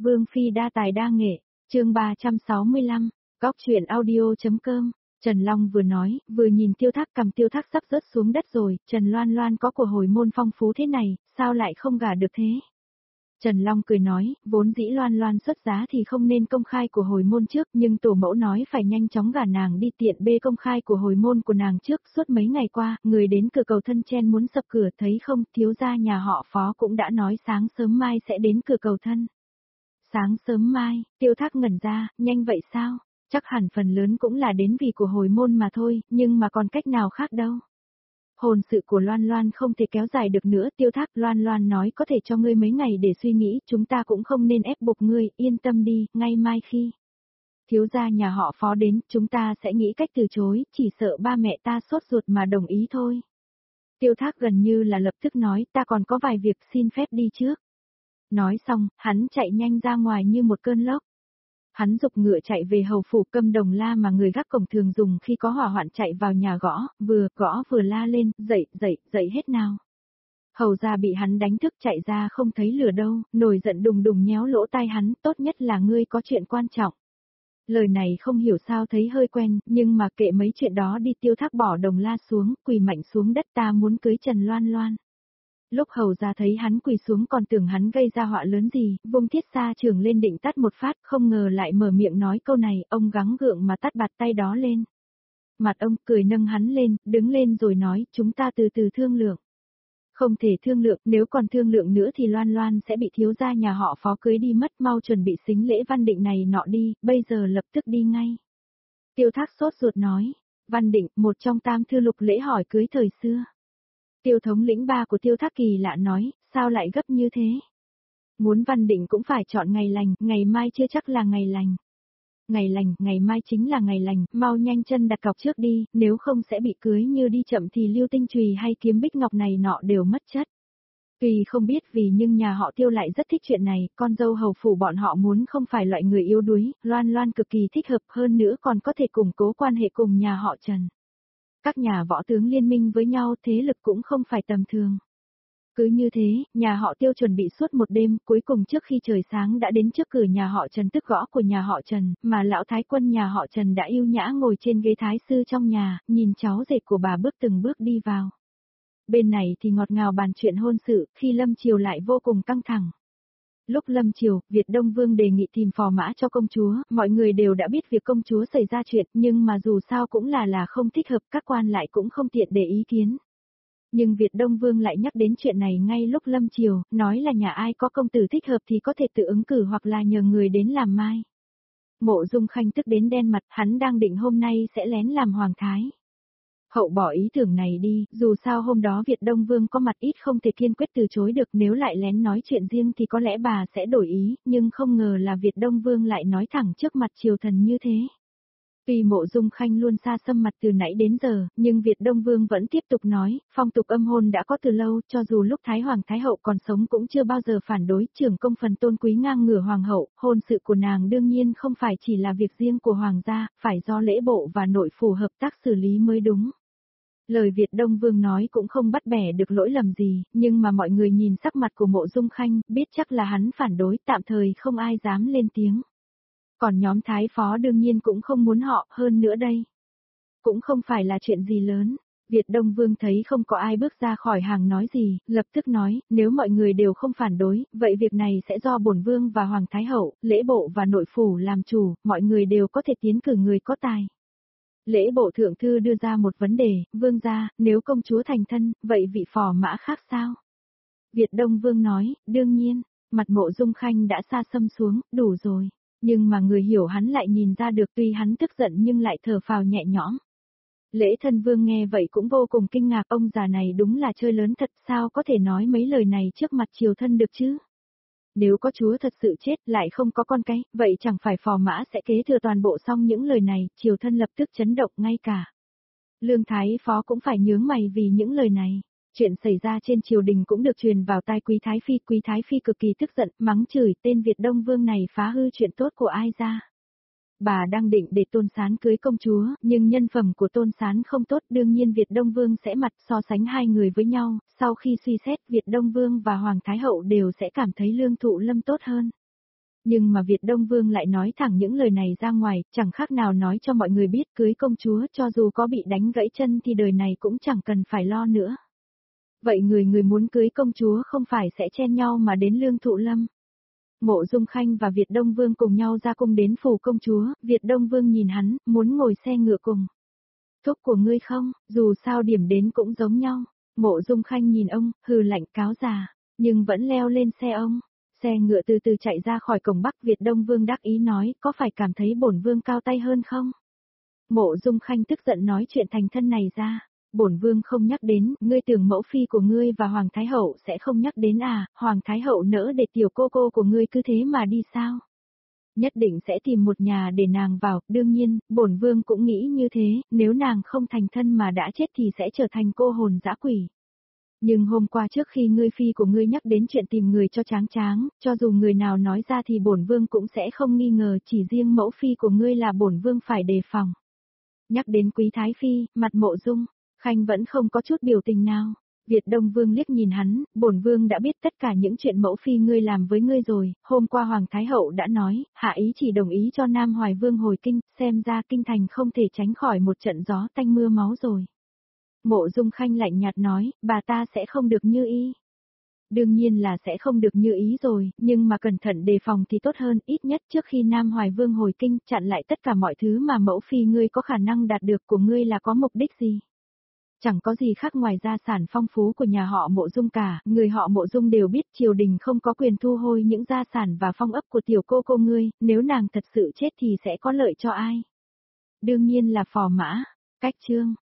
Vương phi đa tài đa nghệ, chương 365, góc truyện audio.com. Trần Long vừa nói, vừa nhìn Tiêu Thác cầm Tiêu Thác sắp rớt xuống đất rồi, Trần Loan Loan có của hồi môn phong phú thế này, sao lại không gả được thế? Trần Long cười nói, vốn dĩ Loan Loan xuất giá thì không nên công khai của hồi môn trước, nhưng tổ mẫu nói phải nhanh chóng gả nàng đi tiện bê công khai của hồi môn của nàng trước. Suốt mấy ngày qua, người đến cửa cầu thân chen muốn sập cửa, thấy không, thiếu gia nhà họ Phó cũng đã nói sáng sớm mai sẽ đến cửa cầu thân. Sáng sớm mai, Tiêu Thác ngẩn ra, nhanh vậy sao? Chắc hẳn phần lớn cũng là đến vì của hồi môn mà thôi, nhưng mà còn cách nào khác đâu. Hôn sự của Loan Loan không thể kéo dài được nữa. Tiêu Thác, Loan Loan nói có thể cho ngươi mấy ngày để suy nghĩ, chúng ta cũng không nên ép buộc ngươi, yên tâm đi, ngay mai khi thiếu gia nhà họ Phó đến, chúng ta sẽ nghĩ cách từ chối, chỉ sợ ba mẹ ta sốt ruột mà đồng ý thôi. Tiêu Thác gần như là lập tức nói, ta còn có vài việc, xin phép đi trước. Nói xong, hắn chạy nhanh ra ngoài như một cơn lốc. Hắn giục ngựa chạy về hầu phủ Câm Đồng La mà người gác cổng thường dùng khi có hỏa hoạn, chạy vào nhà gõ vừa la lên, dậy hết nào. Hầu gia bị hắn đánh thức, chạy ra không thấy lửa đâu, nổi giận đùng đùng nhéo lỗ tai hắn, tốt nhất là ngươi có chuyện quan trọng. Lời này không hiểu sao thấy hơi quen, nhưng mà kệ mấy chuyện đó đi. Tiêu Thác bỏ Đồng La xuống, quỳ mạnh xuống đất, ta muốn cưới Trần Loan Loan. Lúc hầu gia thấy hắn quỳ xuống còn tưởng hắn gây ra họa lớn gì, vung thiết xa trường lên định tát một phát, không ngờ lại mở miệng nói câu này, ông gắng gượng mà tát bạt tay đó lên. Mặt ông cười nâng hắn lên, đứng lên rồi nói, chúng ta từ từ thương lượng. Không thể thương lượng, nếu còn thương lượng nữa thì Loan Loan sẽ bị thiếu gia nhà họ Phó cưới đi mất, mau chuẩn bị sính lễ Văn Định này nọ đi, bây giờ lập tức đi ngay. Tiêu Thác sốt ruột nói, Văn Định, một trong tam thư lục lễ hỏi cưới thời xưa. Tiêu thống lĩnh ba của Tiêu Thác kỳ lạ nói, sao lại gấp như thế? Muốn Văn Định cũng phải chọn ngày lành, ngày mai chưa chắc là ngày lành. Ngày lành, ngày mai chính là ngày lành, mau nhanh chân đặt cọc trước đi, nếu không sẽ bị cưới như đi chậm thì Lưu Tinh Chùy hay Kiếm Bích Ngọc này nọ đều mất chất. Tuy không biết vì nhưng nhà họ Tiêu lại rất thích chuyện này, con dâu hầu phủ bọn họ muốn không phải loại người yếu đuối, Loan Loan cực kỳ thích hợp, hơn nữa còn có thể củng cố quan hệ cùng nhà họ Trần. Các nhà võ tướng liên minh với nhau, thế lực cũng không phải tầm thường. Cứ như thế, nhà họ Tiêu chuẩn bị suốt một đêm, cuối cùng trước khi trời sáng đã đến trước cửa nhà họ Trần, tức gõ của nhà họ Trần, mà lão thái quân nhà họ Trần đã yêu nhã ngồi trên ghế thái sư trong nhà, nhìn cháu rể của bà bước từng bước đi vào. Bên này thì ngọt ngào bàn chuyện hôn sự, khi lâm triều lại vô cùng căng thẳng. Lúc lâm triều, Việt Đông Vương đề nghị tìm phò mã cho công chúa, mọi người đều đã biết việc công chúa xảy ra chuyện, nhưng mà dù sao cũng là không thích hợp, các quan lại cũng không tiện để ý kiến. Nhưng Việt Đông Vương lại nhắc đến chuyện này ngay lúc lâm triều, nói là nhà ai có công tử thích hợp thì có thể tự ứng cử hoặc là nhờ người đến làm mai. Mộ Dung Khanh tức đến đen mặt, hắn đang định hôm nay sẽ lén làm hoàng thái hậu bỏ ý tưởng này đi, dù sao hôm đó Việt Đông Vương có mặt ít không thể kiên quyết từ chối được, nếu lại lén nói chuyện riêng thì có lẽ bà sẽ đổi ý, nhưng không ngờ là Việt Đông Vương lại nói thẳng trước mặt triều thần như thế. Tuy Mộ Dung Khanh luôn xa xăm mặt từ nãy đến giờ, nhưng Việt Đông Vương vẫn tiếp tục nói, phong tục âm hôn đã có từ lâu, cho dù lúc Thái Hoàng Thái Hậu còn sống cũng chưa bao giờ phản đối, trưởng công phần tôn quý ngang ngửa Hoàng hậu, hôn sự của nàng đương nhiên không phải chỉ là việc riêng của Hoàng gia, phải do lễ bộ và nội phủ hợp tác xử lý mới đúng. Lời Việt Đông Vương nói cũng không bắt bẻ được lỗi lầm gì, nhưng mà mọi người nhìn sắc mặt của Mộ Dung Khanh, biết chắc là hắn phản đối, tạm thời không ai dám lên tiếng. Còn nhóm Thái Phó đương nhiên cũng không muốn họ, hơn nữa đây. Cũng không phải là chuyện gì lớn. Việt Đông Vương thấy không có ai bước ra khỏi hàng nói gì, lập tức nói, nếu mọi người đều không phản đối, vậy việc này sẽ do bổn vương và Hoàng Thái Hậu, lễ bộ và nội phủ làm chủ, mọi người đều có thể tiến cử người có tài. Lễ bộ thượng thư đưa ra một vấn đề, vương gia, nếu công chúa thành thân, vậy vị phò mã khác sao? Việt Đông Vương nói, đương nhiên, mặt Mộ Dung Khanh đã xa xăm xuống, đủ rồi. Nhưng mà người hiểu hắn lại nhìn ra được, tuy hắn tức giận nhưng lại thở phào nhẹ nhõm. Lễ thân vương nghe vậy cũng vô cùng kinh ngạc, ông già này đúng là chơi lớn thật, sao có thể nói mấy lời này trước mặt triều thân được chứ? Nếu có chúa thật sự chết lại không có con cái, vậy chẳng phải phò mã sẽ kế thừa toàn bộ. Xong những lời này, triều thân lập tức chấn động, ngay cả Lương Thái Phó cũng phải nhướng mày vì những lời này. Chuyện xảy ra trên triều đình cũng được truyền vào tai Quý Thái Phi cực kỳ tức giận, mắng chửi tên Việt Đông Vương này phá hư chuyện tốt của ai ra. Bà đang định để Tôn Sán cưới công chúa, nhưng nhân phẩm của Tôn Sán không tốt, đương nhiên Việt Đông Vương sẽ mặt so sánh hai người với nhau, sau khi suy xét Việt Đông Vương và Hoàng Thái Hậu đều sẽ cảm thấy Lương Thụ Lâm tốt hơn. Nhưng mà Việt Đông Vương lại nói thẳng những lời này ra ngoài, chẳng khác nào nói cho mọi người biết cưới công chúa cho dù có bị đánh gãy chân thì đời này cũng chẳng cần phải lo nữa. Vậy người muốn cưới công chúa không phải sẽ chen nhau mà đến Lương Thụ Lâm. Mộ Dung Khanh và Việt Đông Vương cùng nhau ra cung đến phủ công chúa, Việt Đông Vương nhìn hắn, muốn ngồi xe ngựa cùng. Thúc của ngươi không, dù sao điểm đến cũng giống nhau. Mộ Dung Khanh nhìn ông, hừ lạnh cáo già, nhưng vẫn leo lên xe ông. Xe ngựa từ từ chạy ra khỏi cổng Bắc, Việt Đông Vương đắc ý nói, có phải cảm thấy bổn vương cao tay hơn không? Mộ Dung Khanh tức giận nói chuyện thành thân này ra. Bổn vương không nhắc đến, ngươi tưởng mẫu phi của ngươi và Hoàng Thái Hậu sẽ không nhắc đến à, Hoàng Thái Hậu nỡ để tiểu cô của ngươi cứ thế mà đi sao? Nhất định sẽ tìm một nhà để nàng vào, đương nhiên, bổn vương cũng nghĩ như thế, nếu nàng không thành thân mà đã chết thì sẽ trở thành cô hồn dã quỷ. Nhưng hôm qua trước khi ngươi phi của ngươi nhắc đến chuyện tìm người cho Tráng Tráng, cho dù người nào nói ra thì bổn vương cũng sẽ không nghi ngờ, chỉ riêng mẫu phi của ngươi là bổn vương phải đề phòng. Nhắc đến Quý Thái Phi, mặt Mộ Dung Khanh vẫn không có chút biểu tình nào. Việt Đông Vương liếc nhìn hắn, bổn vương đã biết tất cả những chuyện mẫu phi ngươi làm với ngươi rồi, hôm qua Hoàng Thái Hậu đã nói, hạ ý chỉ đồng ý cho Nam Hoài Vương hồi kinh, xem ra kinh thành không thể tránh khỏi một trận gió tanh mưa máu rồi. Mộ Dung Khanh lạnh nhạt nói, bà ta sẽ không được như ý. Đương nhiên là sẽ không được như ý rồi, nhưng mà cẩn thận đề phòng thì tốt hơn, ít nhất trước khi Nam Hoài Vương hồi kinh, chặn lại tất cả mọi thứ mà mẫu phi ngươi có khả năng đạt được của ngươi là có mục đích gì. Chẳng có gì khác ngoài gia sản phong phú của nhà họ Mộ Dung cả, người họ Mộ Dung đều biết triều đình không có quyền thu hồi những gia sản và phong ấp của tiểu cô ngươi, nếu nàng thật sự chết thì sẽ có lợi cho ai? Đương nhiên là Phò Mã. Cách chương